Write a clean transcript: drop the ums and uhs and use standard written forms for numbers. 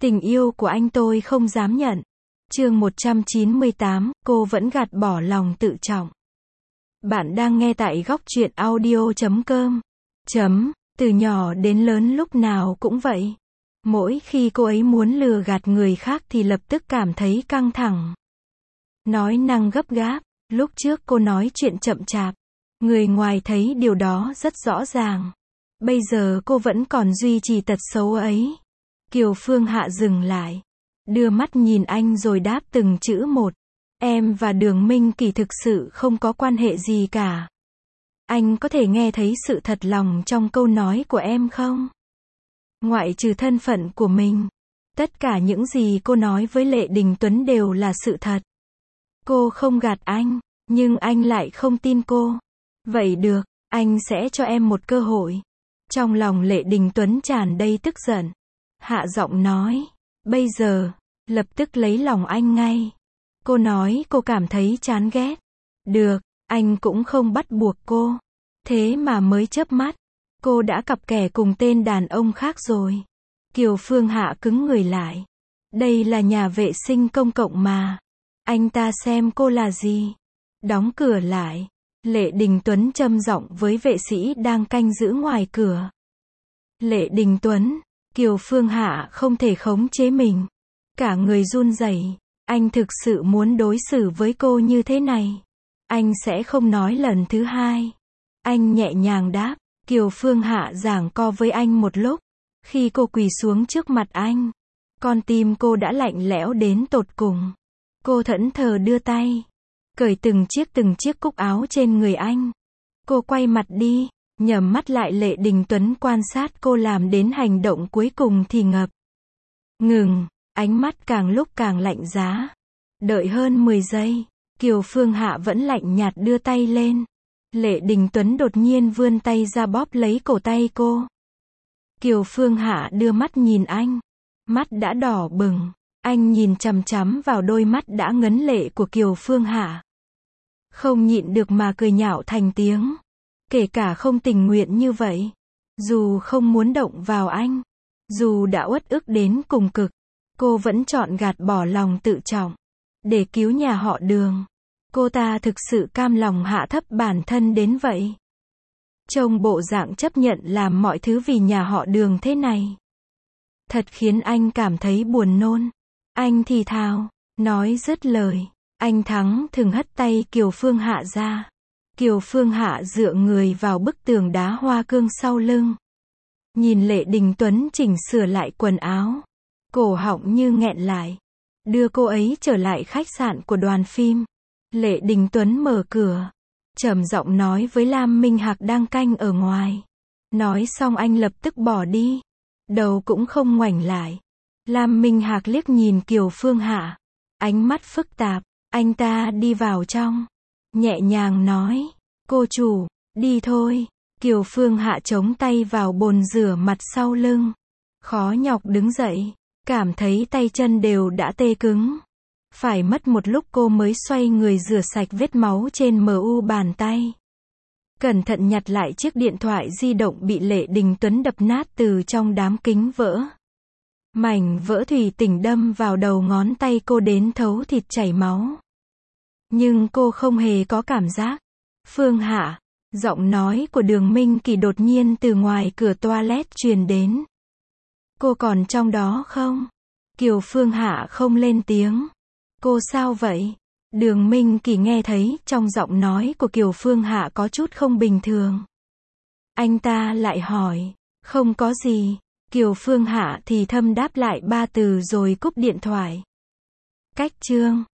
Tình yêu của anh tôi không dám nhận. Chương 198, cô vẫn gạt bỏ lòng tự trọng. Bạn đang nghe tại góc truyện audio.com. Từ nhỏ đến lớn lúc nào cũng vậy. Mỗi khi cô ấy muốn lừa gạt người khác thì lập tức cảm thấy căng thẳng. Nói năng gấp gáp, lúc trước cô nói chuyện chậm chạp. Người ngoài thấy điều đó rất rõ ràng. Bây giờ cô vẫn còn duy trì tật xấu ấy. Kiều Phương Hạ dừng lại, đưa mắt nhìn anh rồi đáp từng chữ một. Em và Đường Minh Kỳ thực sự không có quan hệ gì cả. Anh có thể nghe thấy sự thật lòng trong câu nói của em không? Ngoại trừ thân phận của mình, tất cả những gì cô nói với Lệ Đình Tuấn đều là sự thật. Cô không gạt anh, nhưng anh lại không tin cô. Vậy được, anh sẽ cho em một cơ hội. Trong lòng Lệ Đình Tuấn tràn đầy tức giận. Hạ giọng nói, bây giờ, lập tức lấy lòng anh ngay. Cô nói cô cảm thấy chán ghét. Được, anh cũng không bắt buộc cô. Thế mà mới chớp mắt, cô đã cặp kè cùng tên đàn ông khác rồi. Kiều Phương Hạ cứng người lại. Đây là nhà vệ sinh công cộng mà. Anh ta xem cô là gì? Đóng cửa lại. Lệ Đình Tuấn trầm giọng với vệ sĩ đang canh giữ ngoài cửa. Lệ Đình Tuấn. Kiều Phương Hạ không thể khống chế mình. Cả người run rẩy. Anh thực sự muốn đối xử với cô như thế này. Anh sẽ không nói lần thứ hai. Anh nhẹ nhàng đáp. Kiều Phương Hạ giằng co với anh một lúc. Khi cô quỳ xuống trước mặt anh, con tim cô đã lạnh lẽo đến tột cùng. Cô thẫn thờ đưa tay, cởi từng chiếc cúc áo trên người anh. Cô quay mặt đi, nhắm mắt lại. Lệ Đình Tuấn quan sát cô làm đến hành động cuối cùng thì ngập ngừng, ánh mắt càng lúc càng lạnh giá. Đợi hơn 10 giây, Kiều Phương Hạ vẫn lạnh nhạt đưa tay lên. Lệ Đình Tuấn đột nhiên vươn tay ra bóp lấy cổ tay cô. Kiều Phương Hạ đưa mắt nhìn anh, mắt đã đỏ bừng. Anh nhìn chằm chằm vào đôi mắt đã ngấn lệ của Kiều Phương Hạ. Không nhịn được mà cười nhạo thành tiếng. Kể cả không tình nguyện như vậy, dù không muốn động vào anh, dù đã uất ức đến cùng cực, cô vẫn chọn gạt bỏ lòng tự trọng để cứu nhà họ Đường. Cô ta thực sự cam lòng hạ thấp bản thân đến vậy. Trông bộ dạng chấp nhận làm mọi thứ vì nhà họ Đường thế này, thật khiến anh cảm thấy buồn nôn. Anh thì thào, nói dứt lời, anh thắng thừng hất tay Kiều Phương Hạ ra. Kiều Phương Hạ dựa người vào bức tường đá hoa cương sau lưng. Nhìn Lệ Đình Tuấn chỉnh sửa lại quần áo. Cổ họng như nghẹn lại. Đưa cô ấy trở lại khách sạn của đoàn phim. Lệ Đình Tuấn mở cửa, trầm giọng nói với Lam Minh Hạc đang canh ở ngoài. Nói xong anh lập tức bỏ đi. Đầu cũng không ngoảnh lại. Lam Minh Hạc liếc nhìn Kiều Phương Hạ. Ánh mắt phức tạp. Anh ta đi vào trong, nhẹ nhàng nói, cô chủ, đi thôi. Kiều Phương Hạ chống tay vào bồn rửa mặt sau lưng. Khó nhọc đứng dậy, cảm thấy tay chân đều đã tê cứng. Phải mất một lúc cô mới xoay người rửa sạch vết máu trên mu bàn tay. Cẩn thận nhặt lại chiếc điện thoại di động bị Lệ Đình Tuấn đập nát từ trong đám kính vỡ. Mảnh vỡ thủy tinh đâm vào đầu ngón tay cô đến thấu thịt chảy máu. Nhưng cô không hề có cảm giác. Phương Hạ, giọng nói của Đường Minh Kỳ đột nhiên từ ngoài cửa toilet truyền đến. Cô còn trong đó không? Kiều Phương Hạ không lên tiếng. Cô sao vậy? Đường Minh Kỳ nghe thấy trong giọng nói của Kiều Phương Hạ có chút không bình thường. Anh ta lại hỏi, không có gì. Kiều Phương Hạ thì thầm đáp lại 3 từ rồi cúp điện thoại. Cách chương